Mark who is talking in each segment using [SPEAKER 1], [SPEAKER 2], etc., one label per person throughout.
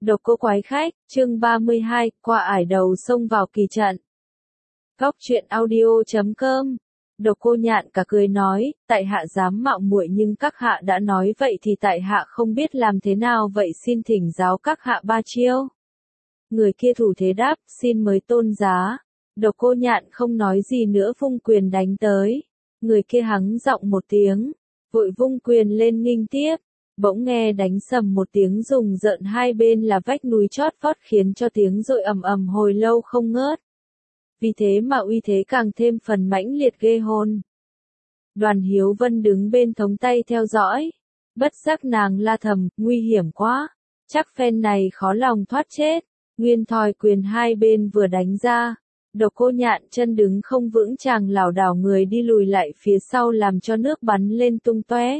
[SPEAKER 1] Độc cô quái khách, chương 32, qua ải đầu sông vào kỳ trận. Góc truyện audio.com. Độc cô nhạn cả cười nói, tại hạ dám mạo muội nhưng các hạ đã nói vậy thì tại hạ không biết làm thế nào vậy, xin thỉnh giáo các hạ ba chiêu. Người kia thủ thế đáp, xin mới tôn giá. Độc cô nhạn không nói gì nữa vung quyền đánh tới. Người kia hắng giọng một tiếng, vội vung quyền lên nghênh tiếp. Bỗng nghe đánh sầm một tiếng rùng rợn, hai bên là vách núi chót vót khiến cho tiếng dội ầm ầm hồi lâu không ngớt. Vì thế mà uy thế càng thêm phần mãnh liệt ghê hồn. Đoàn Hiếu Vân đứng bên thống tay theo dõi. Bất giác nàng la thầm, nguy hiểm quá. Chắc phen này khó lòng thoát chết. Nguyên thoi quyền hai bên vừa đánh ra. Độc cô nhạn chân đứng không vững, chàng lảo đảo người đi lùi lại phía sau làm cho nước bắn lên tung tóe.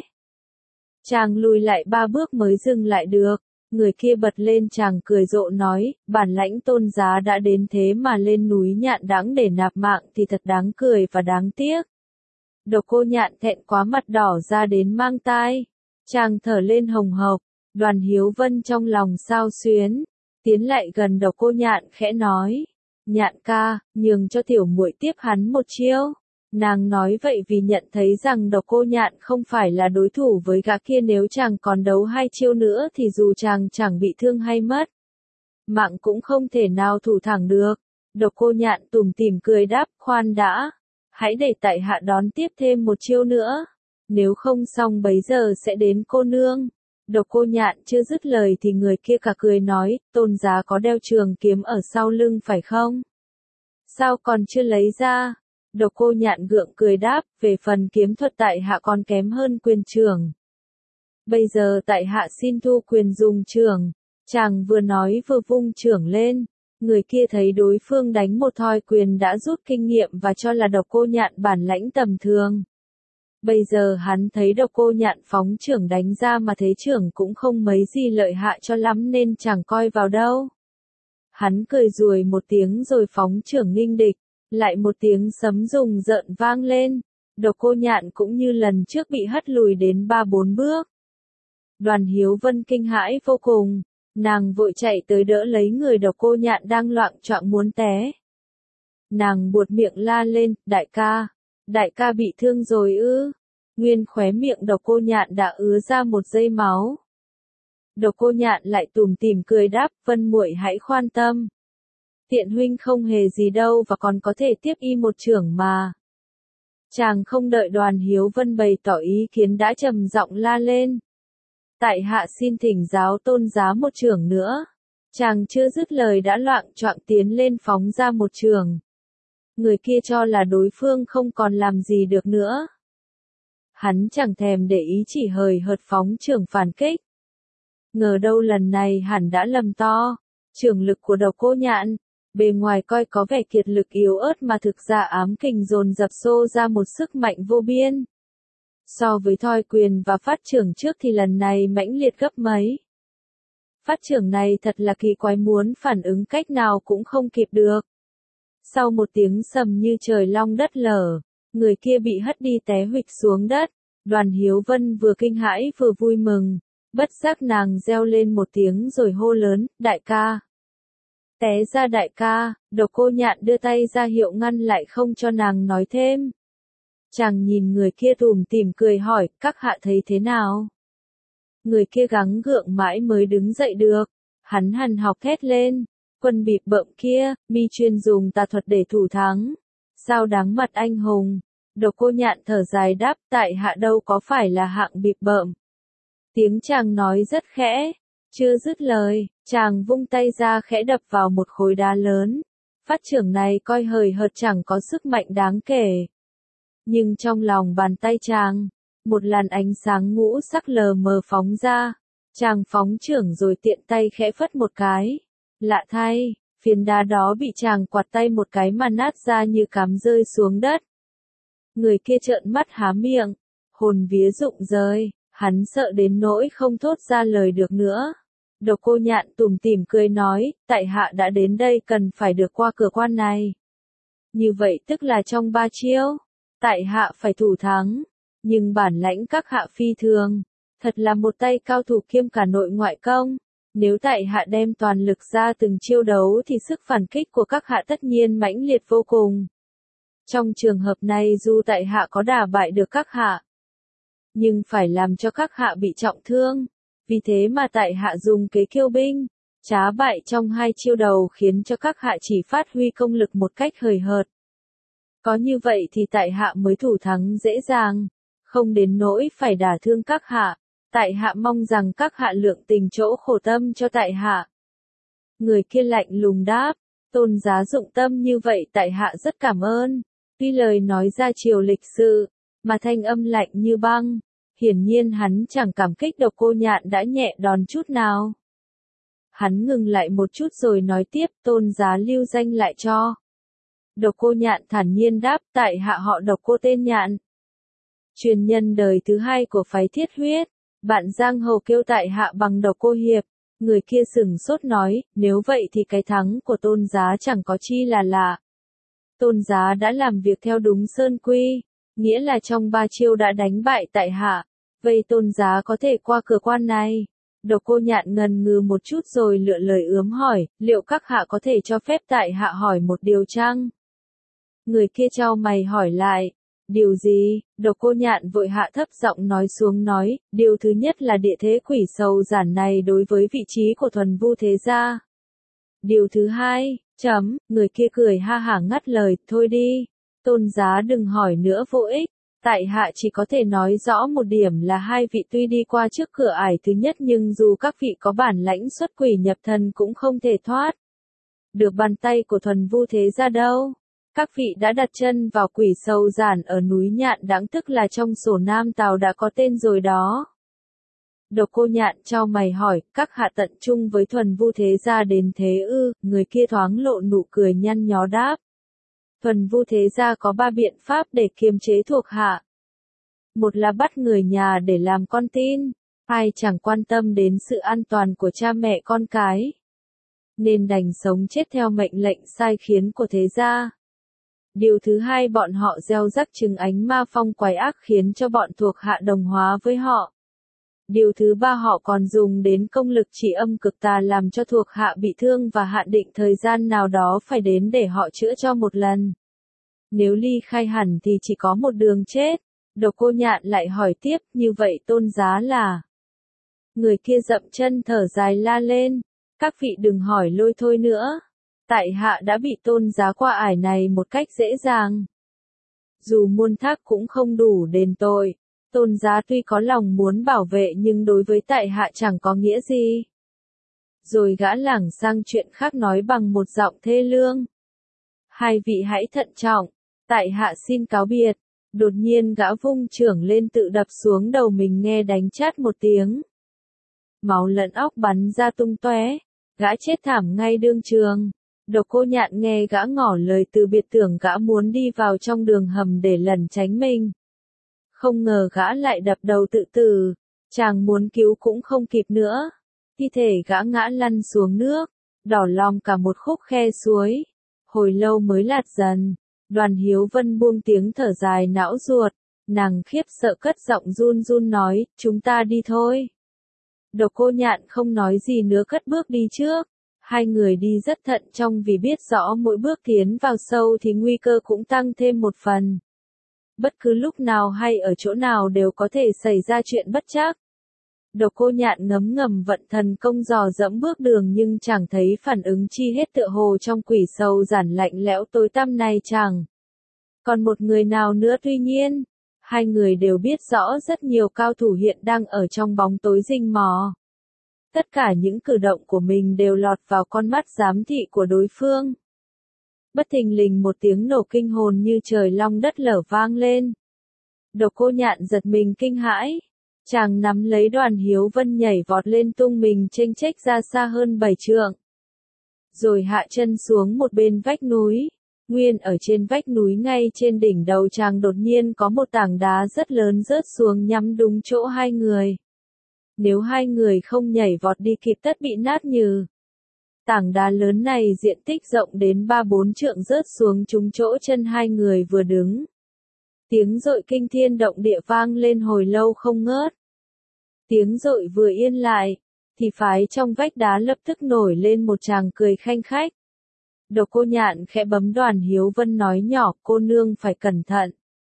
[SPEAKER 1] Chàng lùi lại 3 bước mới dừng lại được. Người kia bật lên chàng cười rộ nói, bản lãnh tôn giá đã đến thế mà lên núi nhạn đắng để nạp mạng thì thật đáng cười và đáng tiếc. Độc cô nhạn thẹn quá mặt đỏ ra đến mang tai. Chàng thở lên hồng hộc. Đoàn Hiếu Vân trong lòng xao xuyến, tiến lại gần độc cô nhạn khẽ nói, nhạn ca, nhường cho tiểu muội tiếp hắn một chiêu. Nàng nói vậy vì nhận thấy rằng độc cô nhạn không phải là đối thủ với gã kia, nếu chàng còn đấu 2 chiêu nữa thì dù chàng chẳng bị thương hay mất mạng cũng không thể nào thủ thẳng được. Độc cô nhạn tủm tỉm cười đáp, khoan đã, hãy để tại hạ đón tiếp thêm một chiêu nữa, nếu không xong bấy giờ sẽ đến cô nương. Độc cô nhạn chưa dứt lời thì người kia cả cười nói, tôn giá có đeo trường kiếm ở sau lưng phải không? Sao còn chưa lấy ra? Độc cô nhạn gượng cười đáp, về phần kiếm thuật tại hạ còn kém hơn quyền trường. Bây giờ tại hạ xin thu quyền dùng trường. Chàng vừa nói vừa vung trưởng lên. Người kia thấy đối phương đánh một thoi quyền đã rút kinh nghiệm và cho là độc cô nhạn bản lãnh tầm thường. Bây giờ hắn thấy độc cô nhạn phóng trưởng đánh ra mà thế trưởng cũng không mấy gì lợi hại cho lắm nên chẳng coi vào đâu. Hắn cười rùi một tiếng rồi phóng trưởng nghênh địch. Lại một tiếng sấm rùng rợn vang lên. Độc cô nhạn cũng như lần trước bị hất lùi đến 3-4 bước. Đoàn Hiếu Vân kinh hãi vô cùng. Nàng vội chạy tới đỡ lấy người độc cô nhạn đang loạng choạng muốn té. Nàng buột miệng la lên, đại ca bị thương rồi ư? Nguyên khóe miệng độc cô nhạn đã ứa ra một giây máu. Độc cô nhạn lại tủm tỉm cười đáp, Vân muội hãy khoan tâm. Tiện huynh không hề gì đâu và còn có thể tiếp y một chưởng mà. Chàng không đợi Đoàn Hiếu Vân bày tỏ ý kiến đã trầm giọng la lên. Tại hạ xin thỉnh giáo tôn giá một chưởng nữa. Chàng chưa dứt lời đã loạng choạng tiến lên phóng ra một chưởng. Người kia cho là đối phương không còn làm gì được nữa. Hắn chẳng thèm để ý, chỉ hời hợt phóng chưởng phản kích. Ngờ đâu lần này hẳn đã lầm to. Chưởng lực của độc cô nhạn, bề ngoài coi có vẻ kiệt lực yếu ớt mà thực ra ám kình dồn dập xô ra một sức mạnh vô biên. So với thoi quyền và phát chưởng trước thì lần này mãnh liệt gấp mấy. Phát chưởng này thật là kỳ quái, muốn phản ứng cách nào cũng không kịp được. Sau một tiếng sầm như trời long đất lở, người kia bị hất đi té huỵch xuống đất. Đoàn Hiếu Vân vừa kinh hãi vừa vui mừng, bất giác nàng reo lên một tiếng rồi hô lớn, đại ca. Té ra đại ca. Độc cô nhạn đưa tay ra hiệu ngăn lại không cho nàng nói thêm. Chàng nhìn người kia tủm tỉm cười hỏi, các hạ thấy thế nào? Người kia gắng gượng mãi mới đứng dậy được. Hắn hằn học thét lên, quân bịp bợm kia, mi chuyên dùng tà thuật để thủ thắng. Sao đáng mặt anh hùng? Độc cô nhạn thở dài đáp, tại hạ đâu có phải là hạng bịp bợm. Tiếng chàng nói rất khẽ. Chưa dứt lời, chàng vung tay ra khẽ đập vào một khối đá lớn. Phát chưởng này coi hời hợt chẳng có sức mạnh đáng kể. Nhưng trong lòng bàn tay chàng, một làn ánh sáng ngũ sắc lờ mờ phóng ra. Chàng phóng chưởng rồi tiện tay khẽ phất một cái. Lạ thay, phiến đá đó bị chàng quạt tay một cái mà nát ra như cám rơi xuống đất. Người kia trợn mắt há miệng, hồn vía rụng rời. Hắn sợ đến nỗi không thốt ra lời được nữa. Độc cô nhạn tủm tỉm cười nói, tại hạ đã đến đây cần phải được qua cửa quan này. Như vậy tức là trong 3 chiêu, tại hạ phải thủ thắng. Nhưng bản lãnh các hạ phi thường, thật là một tay cao thủ kiêm cả nội ngoại công. Nếu tại hạ đem toàn lực ra từng chiêu đấu thì sức phản kích của các hạ tất nhiên mãnh liệt vô cùng. Trong trường hợp này dù tại hạ có đả bại được các hạ, nhưng phải làm cho các hạ bị trọng thương. Vì thế mà tại hạ dùng kế kiêu binh, trá bại trong hai chiêu đầu khiến cho các hạ chỉ phát huy công lực một cách hời hợt. Có như vậy thì tại hạ mới thủ thắng dễ dàng, không đến nỗi phải đả thương các hạ. Tại hạ mong rằng các hạ lượng tình chỗ khổ tâm cho tại hạ. Người kia lạnh lùng đáp, Tôn giá dụng tâm như vậy tại hạ rất cảm ơn. Tuy lời nói ra chiều lịch sự, mà thanh âm lạnh như băng, hiển nhiên hắn chẳng cảm kích Độc Cô Nhạn đã nhẹ đòn chút nào. Hắn ngừng lại một chút rồi nói tiếp, Tôn giá lưu danh lại cho. Độc Cô Nhạn thản nhiên đáp, tại hạ họ Độc Cô tên Nhạn. Truyền nhân đời thứ hai của phái Thiết Huyết, bạn giang hồ kêu tại hạ bằng Độc Cô hiệp. Người kia sửng sốt nói, nếu vậy thì cái thắng của Tôn giá chẳng có chi là lạ. Tôn giá đã làm việc theo đúng sơn quy, nghĩa là trong 3 chiêu đã đánh bại tại hạ. Vậy Tôn giá có thể qua cửa quan này. Độc Cô Nhạn ngần ngừ một chút rồi lựa lời ướm hỏi, liệu các hạ có thể cho phép tại hạ hỏi một điều chăng? Người kia chau mày hỏi lại, điều gì? Độc Cô Nhạn vội hạ thấp giọng nói xuống nói, điều thứ nhất là địa thế quỷ sầu giản này đối với vị trí của Thuần Vu thế gia. Điều thứ hai, người kia cười ha hả ngắt lời, thôi đi, Tôn giá đừng hỏi nữa vô ích. Tại hạ chỉ có thể nói rõ một điểm là hai vị tuy đi qua trước cửa ải thứ nhất nhưng dù các vị có bản lãnh xuất quỷ nhập thần cũng không thể thoát được bàn tay của Thuần Vu thế gia đâu. Các vị đã đặt chân vào quỷ sầu giản ở núi Nhạn Đãng tức là trong sổ Nam Tào đã có tên rồi đó. Độc Cô Nhạn chau mày hỏi, các hạ tận chung với Thuần Vu thế gia đến thế ư? Người kia thoáng lộ nụ cười nhăn nhó đáp. Thuần Vu thế gia có 3 biện pháp để kiềm chế thuộc hạ. Một là bắt người nhà để làm con tin, hai chẳng quan tâm đến sự an toàn của cha mẹ con cái, nên đành sống chết theo mệnh lệnh sai khiến của thế gia. Điều thứ hai bọn họ gieo rắc chứng ánh ma phong quái ác khiến cho bọn thuộc hạ đồng hóa với họ. Điều thứ ba họ còn dùng đến công lực chỉ âm cực tà làm cho thuộc hạ bị thương và hạn định thời gian nào đó phải đến để họ chữa cho một lần. Nếu ly khai hẳn thì chỉ có một đường chết. Độc Cô Nhạn lại hỏi tiếp, như vậy Tôn giá là? Người kia dậm chân thở dài la lên, các vị đừng hỏi lôi thôi nữa. Tại hạ đã bị Tôn giá qua ải này một cách dễ dàng. Dù muôn thác cũng không đủ đền tội. Tôn giá tuy có lòng muốn bảo vệ nhưng đối với tại hạ chẳng có nghĩa gì. Rồi gã lảng sang chuyện khác nói bằng một giọng thê lương. Hai vị hãy thận trọng, tại hạ xin cáo biệt. Đột nhiên gã vung chưởng lên tự đập xuống đầu mình nghe đánh chát một tiếng. Máu lẫn óc bắn ra tung tóe, gã chết thảm ngay đương trường. Độc Cô Nhạn nghe gã ngỏ lời từ biệt tưởng gã muốn đi vào trong đường hầm để lẩn tránh mình. Không ngờ gã lại đập đầu tự tử, chàng muốn cứu cũng không kịp nữa. Thi thể gã ngã lăn xuống nước, đỏ lòm cả một khúc khe suối. Hồi lâu mới lạt dần. Đoàn Hiếu Vân buông tiếng thở dài não ruột, nàng khiếp sợ cất giọng run run nói, chúng ta đi thôi. Độc Cô Nhạn không nói gì nữa cất bước đi trước. Hai người đi rất thận trọng vì biết rõ mỗi bước tiến vào sâu thì nguy cơ cũng tăng thêm một phần. Bất cứ lúc nào hay ở chỗ nào đều có thể xảy ra chuyện bất trắc. Độc Cô Nhạn ngấm ngầm vận thần công dò dẫm bước đường nhưng chẳng thấy phản ứng chi hết tựa hồ trong quỷ sầu giản lạnh lẽo tối tăm này chẳng. Còn một người nào nữa tuy nhiên, hai người đều biết rõ rất nhiều cao thủ hiện đang ở trong bóng tối rình mò. Tất cả những cử động của mình đều lọt vào con mắt giám thị của đối phương. Bất thình lình một tiếng nổ kinh hồn như trời long đất lở vang lên. Độc Cô Nhạn giật mình kinh hãi. Chàng nắm lấy Đoàn Hiếu Vân nhảy vọt lên tung mình chênh chếch ra xa hơn 7 trượng. Rồi hạ chân xuống một bên vách núi. Nguyên ở trên vách núi ngay trên đỉnh đầu chàng đột nhiên có một tảng đá rất lớn rớt xuống nhắm đúng chỗ hai người. Nếu hai người không nhảy vọt đi kịp tất bị nát nhừ. Tảng đá lớn này diện tích rộng đến 3-4 trượng rớt xuống trúng chỗ chân hai người vừa đứng. Tiếng dội kinh thiên động địa vang lên hồi lâu không ngớt. Tiếng dội vừa yên lại, thì phái trong vách đá lập tức nổi lên một tràng cười khanh khách. Độc Cô Nhạn khẽ bấm Đoàn Hiếu Vân nói nhỏ, cô nương phải cẩn thận.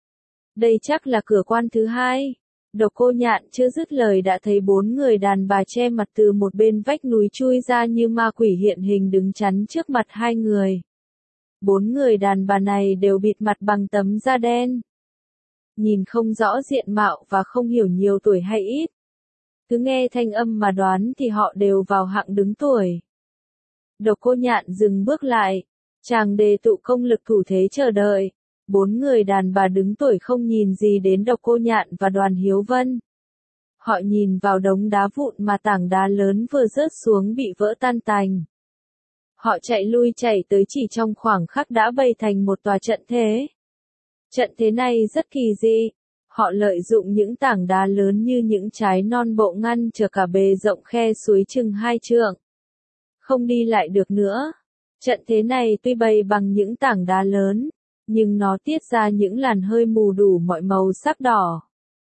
[SPEAKER 1] Đây chắc là cửa quan thứ hai. Độc Cô Nhạn chưa dứt lời đã thấy 4 người đàn bà che mặt từ một bên vách núi chui ra như ma quỷ hiện hình đứng chắn trước mặt hai người. 4 người đàn bà này đều bịt mặt bằng tấm da đen. Nhìn không rõ diện mạo và không hiểu nhiều tuổi hay ít. Cứ nghe thanh âm mà đoán thì họ đều vào hạng đứng tuổi. Độc Cô Nhạn dừng bước lại. Chàng đề tụ công lực thủ thế chờ đợi. 4 người đàn bà đứng tuổi không nhìn gì đến Độc Cô Nhạn và Đoàn Hiếu Vân. Họ nhìn vào đống đá vụn mà tảng đá lớn vừa rớt xuống bị vỡ tan tành. Họ chạy lui chạy tới chỉ trong khoảng khắc đã bày thành một tòa trận thế. Trận thế này rất kỳ dị. Họ lợi dụng những tảng đá lớn như những trái non bộ ngăn trở cả bề rộng khe suối chừng 2 trượng. Không đi lại được nữa. Trận thế này tuy bày bằng những tảng đá lớn, nhưng nó tiết ra những làn hơi mù đủ mọi màu sắc đỏ,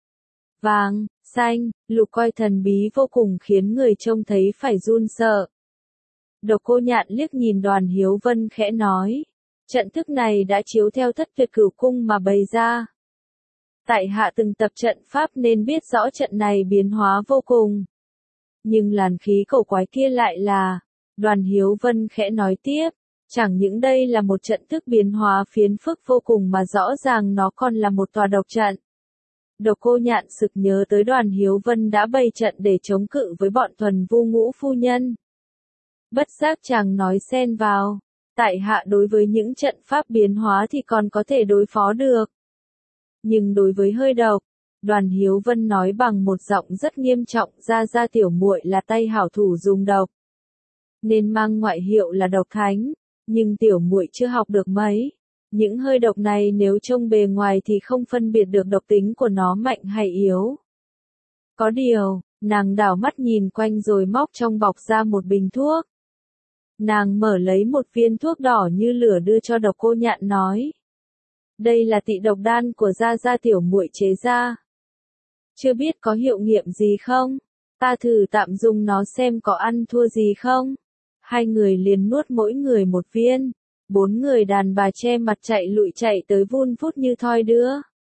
[SPEAKER 1] vàng, xanh, lục coi thần bí vô cùng khiến người trông thấy phải run sợ. Độc Cô Nhạn liếc nhìn Đoàn Hiếu Vân khẽ nói, trận thức này đã chiếu theo thất tuyệt cửu cung mà bày ra. Tại hạ từng tập trận pháp nên biết rõ trận này biến hóa vô cùng. Nhưng làn khí cổ quái kia lại là, Đoàn Hiếu Vân khẽ nói tiếp, chẳng những đây là một trận thức biến hóa phiền phức vô cùng mà rõ ràng nó còn là một tòa độc trận. Độc Cô Nhạn sực nhớ tới Đoàn Hiếu Vân đã bày trận để chống cự với bọn thuần vu Ngũ phu nhân. Bất giác chàng nói xen vào, tại hạ đối với những trận pháp biến hóa thì còn có thể đối phó được. Nhưng đối với hơi độc, Đoàn Hiếu Vân nói bằng một giọng rất nghiêm trọng, gia tiểu muội là tay hảo thủ dùng độc, nên mang ngoại hiệu là độc thánh, nhưng tiểu muội chưa học được mấy. Những hơi độc này nếu trông bề ngoài thì không phân biệt được độc tính của nó mạnh hay yếu. Có điều, nàng đảo mắt nhìn quanh rồi móc trong bọc ra một bình thuốc. Nàng mở lấy một viên thuốc đỏ như lửa đưa cho Độc Cô Nhạn nói. Đây là tị độc đan của gia tiểu muội chế ra. Chưa biết có hiệu nghiệm gì không? Ta thử tạm dùng nó xem có ăn thua gì không? Hai người liền nuốt mỗi người một viên. 4 người đàn bà che mặt chạy lụi chạy tới vun vút như thoi đưa.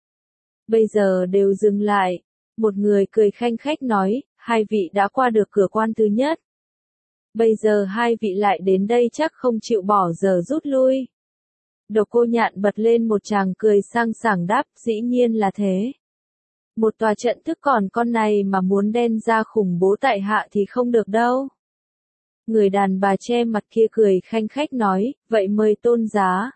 [SPEAKER 1] Bây giờ đều dừng lại. Một người cười khanh khách nói, hai vị đã qua được cửa quan thứ nhất. Bây giờ hai vị lại đến đây chắc không chịu bỏ giờ rút lui. Độc Cô Nhạn bật lên một tràng cười sang sảng đáp, dĩ nhiên là thế. Một tòa trận thức còn con này mà muốn đen ra khủng bố tại hạ thì không được đâu. Người đàn bà che mặt kia cười khanh khách nói, vậy mời tôn giá.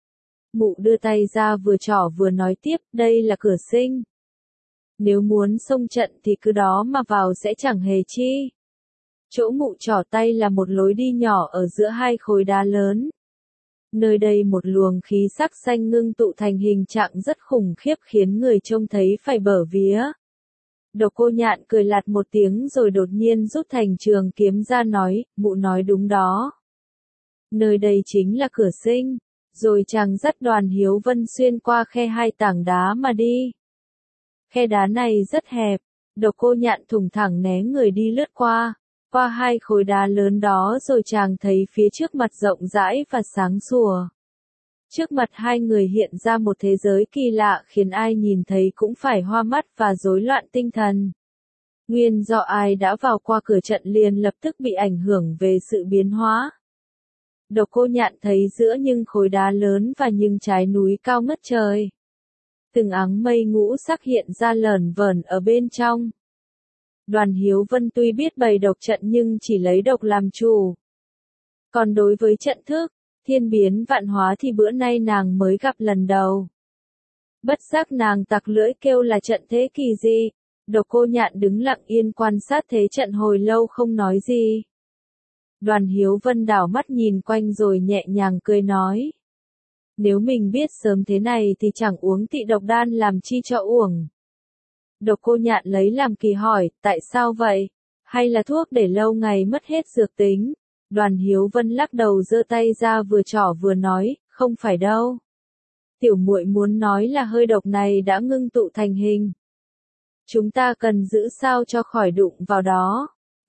[SPEAKER 1] Mụ đưa tay ra vừa trỏ vừa nói tiếp, đây là cửa sinh. Nếu muốn xông trận thì cứ đó mà vào sẽ chẳng hề chi. Chỗ mụ trỏ tay là một lối đi nhỏ ở giữa hai khối đá lớn. Nơi đây một luồng khí sắc xanh ngưng tụ thành hình trạng rất khủng khiếp khiến người trông thấy phải bở vía. Độc Cô Nhạn cười lạt một tiếng rồi đột nhiên rút thành trường kiếm ra nói, mụ nói đúng đó. Nơi đây chính là cửa sinh. Rồi chàng dắt Đoàn Hiếu Vân xuyên qua khe hai tảng đá mà đi. Khe đá này rất hẹp. Độc Cô Nhạn thủng thẳng né người đi lướt qua hai khối đá lớn đó rồi chàng thấy phía trước mặt rộng rãi và sáng sủa. Trước mặt hai người hiện ra một thế giới kỳ lạ khiến ai nhìn thấy cũng phải hoa mắt và rối loạn tinh thần. Nguyên do ai đã vào qua cửa trận liền lập tức bị ảnh hưởng về sự biến hóa. Độc Cô Nhạn thấy giữa những khối đá lớn và những trái núi cao ngất trời. Từng áng mây ngũ sắc hiện ra lởn vởn ở bên trong. Đoàn Hiếu Vân tuy biết bày độc trận nhưng chỉ lấy độc làm chủ. Còn đối với trận thức, thiên biến vạn hóa thì bữa nay nàng mới gặp lần đầu. Bất giác nàng tặc lưỡi kêu là trận thế kỳ gì. Độc Cô Nhạn đứng lặng yên quan sát thế trận hồi lâu không nói gì. Đoàn Hiếu Vân đảo mắt nhìn quanh rồi nhẹ nhàng cười nói. Nếu mình biết sớm thế này thì chẳng uống tị độc đan làm chi cho uổng. Độc Cô Nhạn lấy làm kỳ hỏi, tại sao vậy? Hay là thuốc để lâu ngày mất hết dược tính? Đoàn Hiếu Vân lắc đầu giơ tay ra vừa trỏ vừa nói, không phải đâu. Tiểu muội muốn nói là hơi độc này đã ngưng tụ thành hình. Chúng ta cần giữ sao cho khỏi đụng vào đó.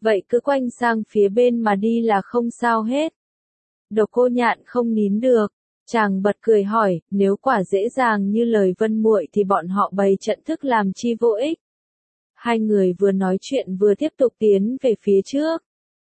[SPEAKER 1] Vậy cứ quanh sang phía bên mà đi là không sao hết. Độc Cô Nhạn không nín được, chàng bật cười hỏi, nếu quả dễ dàng như lời Vân muội thì bọn họ bày trận thức làm chi vô ích. Hai người vừa nói chuyện vừa tiếp tục tiến về phía trước.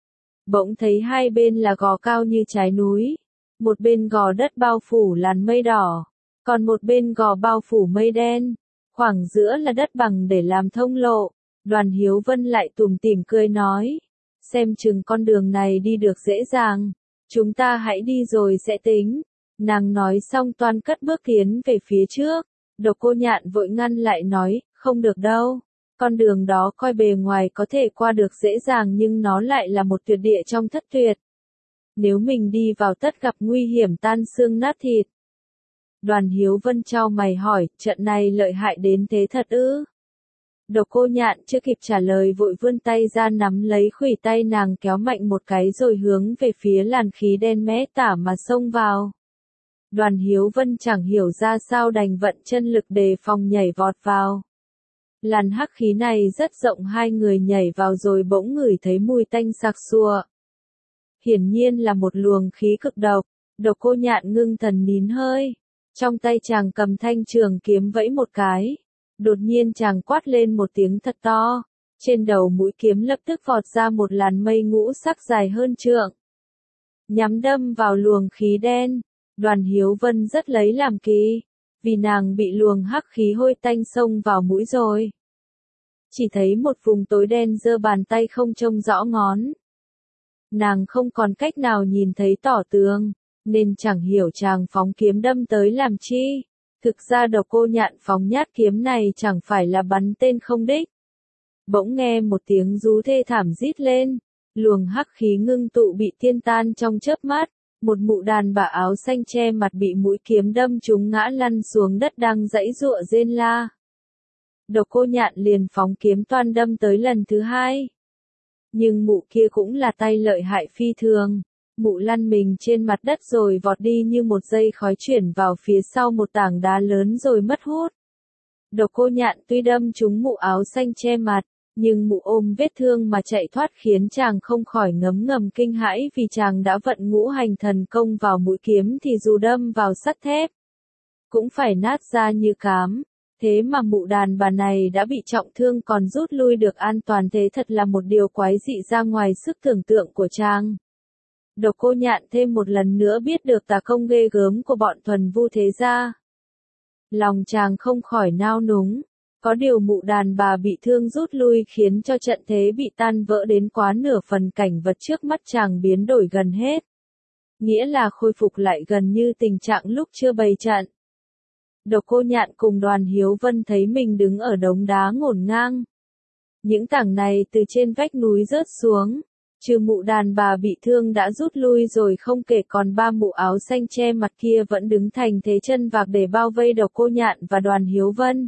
[SPEAKER 1] Bỗng thấy hai bên là gò cao như trái núi, một bên gò đất bao phủ làn mây đỏ, còn một bên gò bao phủ mây đen, khoảng giữa là đất bằng để làm thông lộ. Đoàn Hiếu Vân lại tủm tỉm cười nói, xem chừng con đường này đi được dễ dàng, chúng ta hãy đi rồi sẽ tính. Nàng nói xong toan cất bước tiến về phía trước, Độc Cô Nhạn vội ngăn lại nói, không được đâu, con đường đó coi bề ngoài có thể qua được dễ dàng nhưng nó lại là một tuyệt địa trong thất tuyệt. Nếu mình đi vào tất gặp nguy hiểm tan xương nát thịt. Đoàn Hiếu Vân chau mày hỏi, trận này lợi hại đến thế thật ư? Độc Cô Nhạn chưa kịp trả lời vội vươn tay ra nắm lấy khuỷu tay nàng kéo mạnh một cái rồi hướng về phía làn khí đen mẽ tả mà xông vào. Đoàn Hiếu Vân chẳng hiểu ra sao đành vận chân lực đề phòng nhảy vọt vào. Làn hắc khí này rất rộng, hai người nhảy vào rồi bỗng ngửi thấy mùi tanh sặc sụa. Hiển nhiên là một luồng khí cực độc. Độc Cô Nhạn ngưng thần nín hơi. Trong tay chàng cầm thanh trường kiếm vẫy một cái. Đột nhiên chàng quát lên một tiếng thật to. Trên đầu mũi kiếm lập tức vọt ra một làn mây ngũ sắc dài hơn trượng. Nhắm đâm vào luồng khí đen. Đoàn Hiếu Vân rất lấy làm kỳ. Vì nàng bị luồng hắc khí hôi tanh xông vào mũi rồi. Chỉ thấy một vùng tối đen giơ bàn tay không trông rõ ngón. Nàng không còn cách nào nhìn thấy tỏ tường, nên chẳng hiểu chàng phóng kiếm đâm tới làm chi. Thực ra Độc Cô Nhạn phóng nhát kiếm này chẳng phải là bắn tên không đích. Bỗng nghe một tiếng rú thê thảm rít lên, luồng hắc khí ngưng tụ bị tiên tan trong chớp mắt, một mụ đàn bà áo xanh che mặt bị mũi kiếm đâm trúng ngã lăn xuống đất đang giãy giụa rên la. Độc Cô Nhạn liền phóng kiếm toan đâm tới lần thứ hai. Nhưng mụ kia cũng là tay lợi hại phi thường. Mụ lăn mình trên mặt đất rồi vọt đi như một dây khói chuyển vào phía sau một tảng đá lớn rồi mất hút. Độc Cô Nhạn tuy đâm trúng mụ áo xanh che mặt, nhưng mụ ôm vết thương mà chạy thoát khiến chàng không khỏi ngấm ngầm kinh hãi vì chàng đã vận ngũ hành thần công vào mũi kiếm thì dù đâm vào sắt thép, cũng phải nát ra như cám. Thế mà mụ đàn bà này đã bị trọng thương còn rút lui được an toàn, thế thật là một điều quái dị ra ngoài sức tưởng tượng của chàng. Độc Cô Nhạn thêm một lần nữa biết được tà công ghê gớm của bọn thuần vu thế gia. Lòng chàng không khỏi nao núng, có điều mụ đàn bà bị thương rút lui khiến cho trận thế bị tan vỡ đến quá nửa phần, cảnh vật trước mắt chàng biến đổi gần hết. Nghĩa là khôi phục lại gần như tình trạng lúc chưa bày trận. Độc Cô Nhạn cùng Đoàn Hiếu Vân thấy mình đứng ở đống đá ngổn ngang. Những tảng này từ trên vách núi rớt xuống, trừ mụ đàn bà bị thương đã rút lui rồi không kể, còn ba mụ áo xanh che mặt kia vẫn đứng thành thế chân vạc để bao vây Độc Cô Nhạn và Đoàn Hiếu Vân.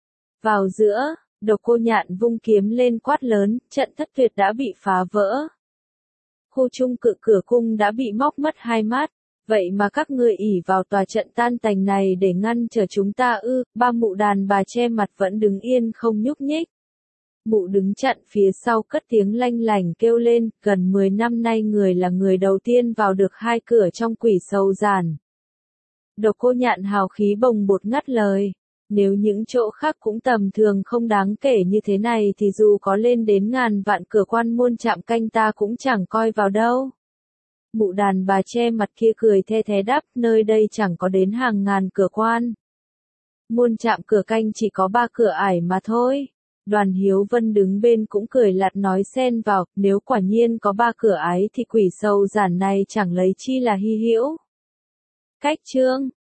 [SPEAKER 1] Vào giữa, Độc Cô Nhạn vung kiếm lên quát lớn, trận thất tuyệt đã bị phá vỡ. Khu trung cự cửa cung đã bị móc mất hai mắt. Vậy mà các ngươi ỷ vào tòa trận tan tành này để ngăn trở chúng ta ư? Ba mụ đàn bà che mặt vẫn đứng yên không nhúc nhích. Mụ đứng chặn phía sau cất tiếng lanh lảnh kêu lên, gần 10 năm nay người là người đầu tiên vào được hai cửa trong Quỷ Sầu Giản. Độc Cô Nhạn hào khí bồng bột ngắt lời, nếu những chỗ khác cũng tầm thường không đáng kể như thế này thì dù có lên đến ngàn vạn cửa quan môn trạm canh ta cũng chẳng coi vào đâu. Mụ đàn bà che mặt kia cười the thé đáp, nơi đây chẳng có đến hàng ngàn cửa quan. Muôn trạm cửa canh chỉ có 3 cửa ải mà thôi. Đoàn Hiếu Vân đứng bên cũng cười lạt nói xen vào, nếu quả nhiên có 3 cửa ái thì Quỷ Sầu Giản này chẳng lấy chi là hy hữu. Cách chương